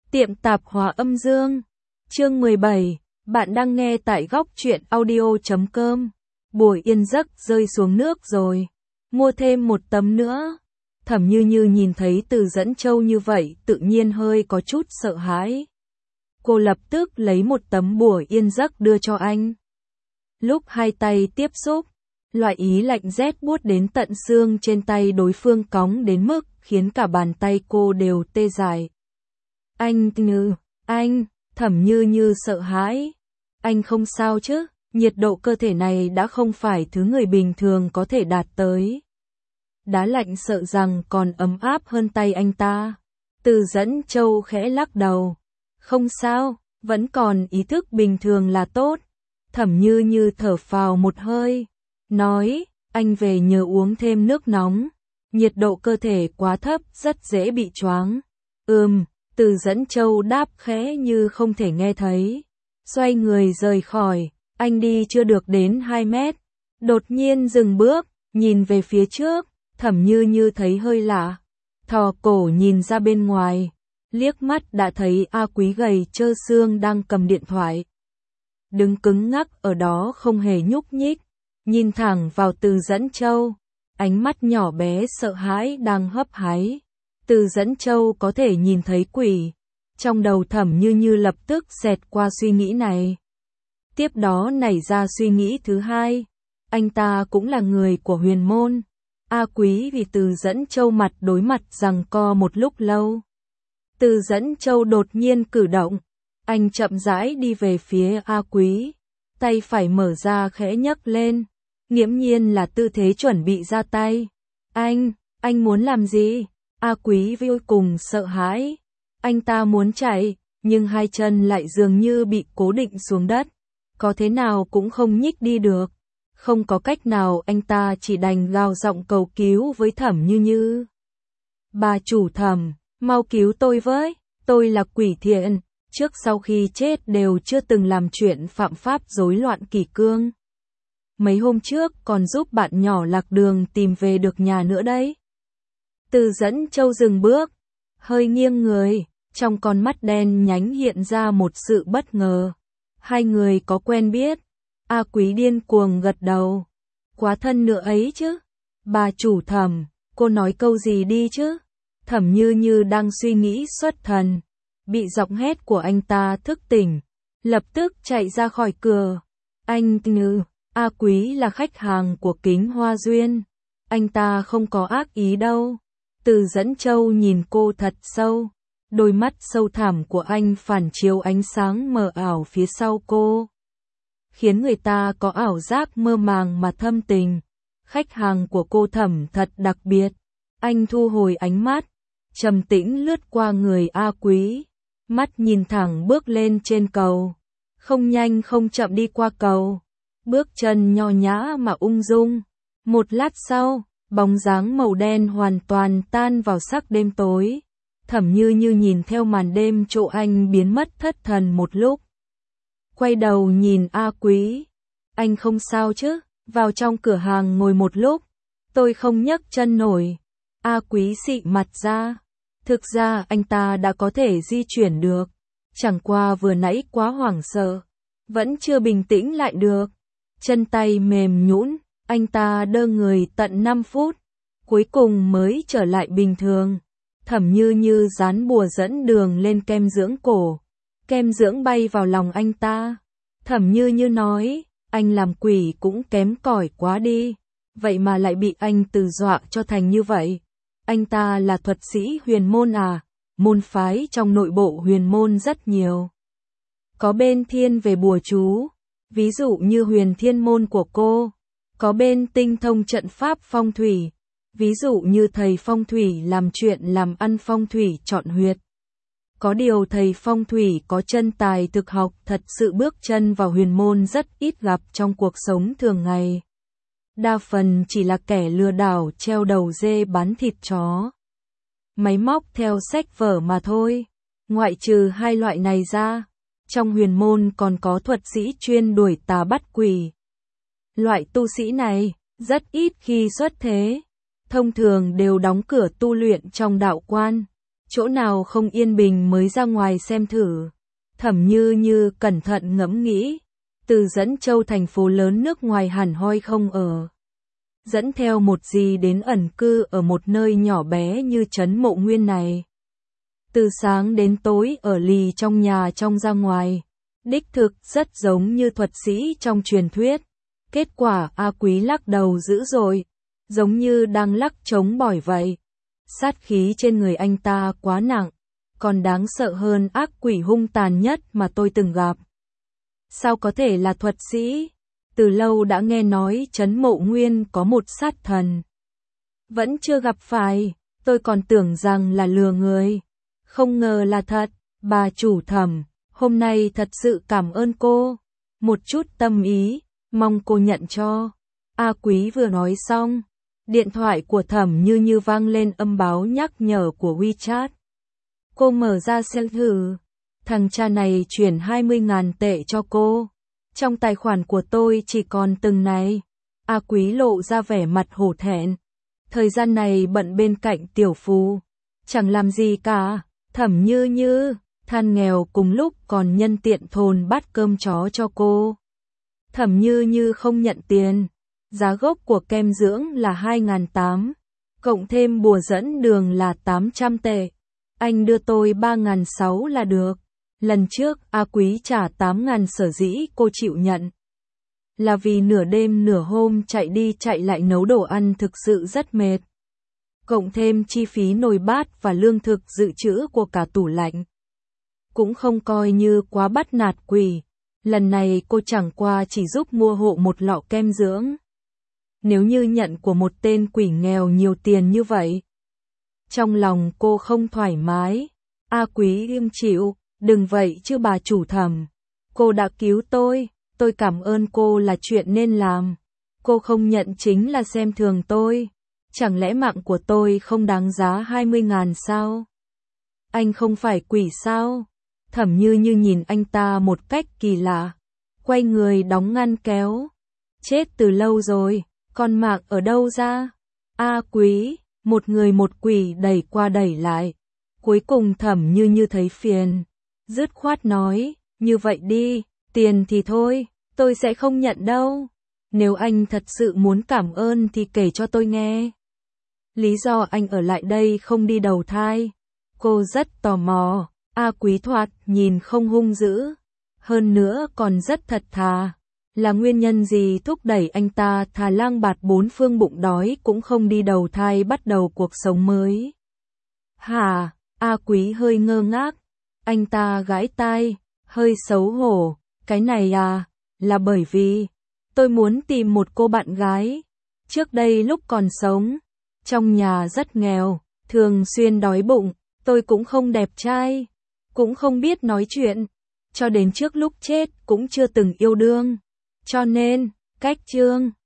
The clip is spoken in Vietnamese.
Tiệm tạp hóa âm dương. Chương 17. Bạn đang nghe tại góc truyện audio.com. Buổi yên giấc rơi xuống nước rồi. Mua thêm một tấm nữa. Thẩm Như Như nhìn thấy Từ Dẫn Châu như vậy, tự nhiên hơi có chút sợ hãi. Cô lập tức lấy một tấm bùa yên giấc đưa cho anh. Lúc hai tay tiếp xúc, loại ý lạnh rét buốt đến tận xương trên tay đối phương cóng đến mức khiến cả bàn tay cô đều tê dại. Anh, Thẩm Như Như sợ hãi. Anh không sao chứ? Nhiệt độ cơ thể này đã không phải thứ người bình thường có thể đạt tới. Đá lạnh sợ rằng còn ấm áp hơn tay anh ta. Từ Dẫn Châu khẽ lắc đầu. Không sao, vẫn còn ý thức bình thường là tốt. Thẩm Như Như thở phào một hơi, nói, anh về nhớ uống thêm nước nóng. Nhiệt độ cơ thể quá thấp rất dễ bị choáng. Từ Dẫn Châu đáp khẽ như không thể nghe thấy. Xoay người rời khỏi, anh đi chưa được đến 2 mét. Đột nhiên dừng bước, nhìn về phía trước, Thẩm Như Như thấy hơi lạ. Thò cổ nhìn ra bên ngoài, liếc mắt đã thấy A Quý gầy trơ xương đang cầm điện thoại. Đứng cứng ngắc ở đó không hề nhúc nhích, nhìn thẳng vào Từ Dẫn Châu, ánh mắt nhỏ bé sợ hãi đang hấp háy. Từ Dẫn Châu có thể nhìn thấy quỷ. Trong đầu Thẩm Như Như lập tức xẹt qua suy nghĩ này. Tiếp đó nảy ra suy nghĩ thứ hai. Anh ta cũng là người của huyền môn. A Quý vì Từ Dẫn Châu mặt đối mặt giằng co một lúc lâu. Từ Dẫn Châu đột nhiên cử động. Anh chậm rãi đi về phía A Quý. Tay phải mở ra khẽ nhấc lên. Nghiễm nhiên là tư thế chuẩn bị ra tay. Anh muốn làm gì? A Quý vô cùng sợ hãi. Anh ta muốn chạy, nhưng hai chân lại dường như bị cố định xuống đất. Có thế nào cũng không nhích đi được. Không có cách nào, anh ta chỉ đành gào giọng cầu cứu với Thẩm Như Như. Bà chủ Thẩm, mau cứu tôi với, tôi là quỷ thiện, trước sau khi chết đều chưa từng làm chuyện phạm pháp rối loạn kỷ cương. Mấy hôm trước còn giúp bạn nhỏ lạc đường tìm về được nhà nữa đấy. Từ Dẫn Châu dừng bước, hơi nghiêng người, trong con mắt đen nhánh hiện ra một sự bất ngờ. Hai người có quen biết? A Quý điên cuồng gật đầu. Quá thân nữa ấy chứ. Bà chủ Thẩm, cô nói câu gì đi chứ? Thẩm Như Như đang suy nghĩ xuất thần, bị giọng hét của anh ta thức tỉnh, lập tức chạy ra khỏi cửa. A Quý là khách hàng của Kính Hoa Duyên, anh ta không có ác ý đâu. Từ Dẫn Châu nhìn cô thật sâu, đôi mắt sâu thẳm của anh phản chiếu ánh sáng mờ ảo phía sau cô, khiến người ta có ảo giác mơ màng mà thâm tình. Khách hàng của cô Thẩm thật đặc biệt. Anh thu hồi ánh mắt, trầm tĩnh lướt qua người A Quý, mắt nhìn thẳng bước lên trên cầu, không nhanh không chậm đi qua cầu, bước chân nho nhã mà ung dung. Một lát sau, bóng dáng màu đen hoàn toàn tan vào sắc đêm tối. Thẩm Như Như nhìn theo màn đêm chỗ anh biến mất thất thần một lúc. Quay đầu nhìn A Quý. Anh không sao chứ? Vào trong cửa hàng ngồi một lúc. Tôi không nhấc chân nổi. A Quý xị mặt ra. Thực ra anh ta đã có thể di chuyển được. Chẳng qua vừa nãy quá hoảng sợ. Vẫn chưa bình tĩnh lại được. Chân tay mềm nhũn. Anh ta đơ người tận 5 phút. Cuối cùng mới trở lại bình thường. Thẩm Như Như dán bùa dẫn đường lên kem dưỡng cổ. Kem dưỡng bay vào lòng anh ta. Thẩm Như Như nói, anh làm quỷ cũng kém cỏi quá đi. Vậy mà lại bị anh từ dọa cho thành như vậy. Anh ta là thuật sĩ huyền môn à? Môn phái trong nội bộ huyền môn rất nhiều. Có bên thiên về bùa chú, ví dụ như huyền thiên môn của cô. Có bên tinh thông trận pháp phong thủy, ví dụ như thầy phong thủy làm chuyện làm ăn phong thủy chọn huyệt. Có điều thầy phong thủy có chân tài thực học thật sự bước chân vào huyền môn rất ít gặp trong cuộc sống thường ngày. Đa phần chỉ là kẻ lừa đảo treo đầu dê bán thịt chó. Máy móc theo sách vở mà thôi. Ngoại trừ hai loại này ra, trong huyền môn còn có thuật sĩ chuyên đuổi tà bắt quỷ. Loại tu sĩ này rất ít khi xuất thế, thông thường đều đóng cửa tu luyện trong đạo quan. chỗ nào không yên bình mới ra ngoài xem thử. Thẩm Như Như cẩn thận ngẫm nghĩ, từ Dẫn Châu thành phố lớn nước ngoài hẳn hoi không ở. Dẫn theo một gì đến ẩn cư ở một nơi nhỏ bé như trấn Mộ Nguyên này. Từ sáng đến tối ở lì trong nhà trong ra ngoài, đích thực rất giống như thuật sĩ trong truyền thuyết. Kết quả A Quý lắc đầu dữ dội, giống như đang lắc trống bỏi vậy. Sát khí trên người anh ta quá nặng, còn đáng sợ hơn ác quỷ hung tàn nhất mà tôi từng gặp. Sao có thể là thuật sĩ? Từ lâu đã nghe nói trấn Mộ Nguyên có một sát thần. Vẫn chưa gặp phải, tôi còn tưởng rằng là lừa người. Không ngờ là thật, bà chủ Thẩm, hôm nay thật sự cảm ơn cô. Một chút tâm ý, mong cô nhận cho. A Quý vừa nói xong, điện thoại của Thẩm Như Như vang lên âm báo nhắc nhở của WeChat. Cô mở ra xem thử, thằng cha này chuyển 20.000 tệ cho cô. Trong tài khoản của tôi chỉ còn từng này. A Quý lộ ra vẻ mặt hổ thẹn. Thời gian này bận bên cạnh tiểu phú, chẳng làm gì cả. Thẩm Như Như, than nghèo cùng lúc còn nhân tiện thồn bát cơm chó cho cô. Thẩm Như Như không nhận tiền. Giá gốc của kem dưỡng là 2.800, cộng thêm bùa dẫn đường là 800 tệ. Anh đưa tôi 3.600 là được. Lần trước A Quý trả 8.000 sở dĩ cô chịu nhận. Là vì nửa đêm nửa hôm chạy đi chạy lại nấu đồ ăn thực sự rất mệt. Cộng thêm chi phí nồi bát và lương thực dự trữ của cả tủ lạnh. Cũng không coi như quá bắt nạt quỷ. Lần này cô chẳng qua chỉ giúp mua hộ một lọ kem dưỡng. Nếu như nhận của một tên quỷ nghèo nhiều tiền như vậy, trong lòng cô không thoải mái. A Quý im chịu, đừng vậy chứ bà chủ Thẩm. Cô đã cứu tôi cảm ơn cô là chuyện nên làm. Cô không nhận chính là xem thường tôi. Chẳng lẽ mạng của tôi không đáng giá 20.000 sao? Anh không phải quỷ sao? Thẩm Như Như nhìn anh ta một cách kỳ lạ, quay người đóng ngăn kéo. Chết từ lâu rồi, còn mạng ở đâu ra? A Quý, một người một quỷ đẩy qua đẩy lại. Cuối cùng Thẩm Như Như thấy phiền, dứt khoát nói, như vậy đi, tiền thì thôi, tôi sẽ không nhận đâu. Nếu anh thật sự muốn cảm ơn thì kể cho tôi nghe. Lý do anh ở lại đây không đi đầu thai. Cô rất tò mò. A Quý thoạt nhìn không hung dữ, hơn nữa còn rất thật thà. Là nguyên nhân gì thúc đẩy anh ta thà lang bạt bốn phương bụng đói cũng không đi đầu thai bắt đầu cuộc sống mới? Hả? A Quý hơi ngơ ngác. Anh ta gãi tai, hơi xấu hổ. Cái này à, là bởi vì tôi muốn tìm một cô bạn gái. Trước đây lúc còn sống, trong nhà rất nghèo, thường xuyên đói bụng, tôi cũng không đẹp trai, cũng không biết nói chuyện, cho đến trước lúc chết cũng chưa từng yêu đương. Cho nên, cách chương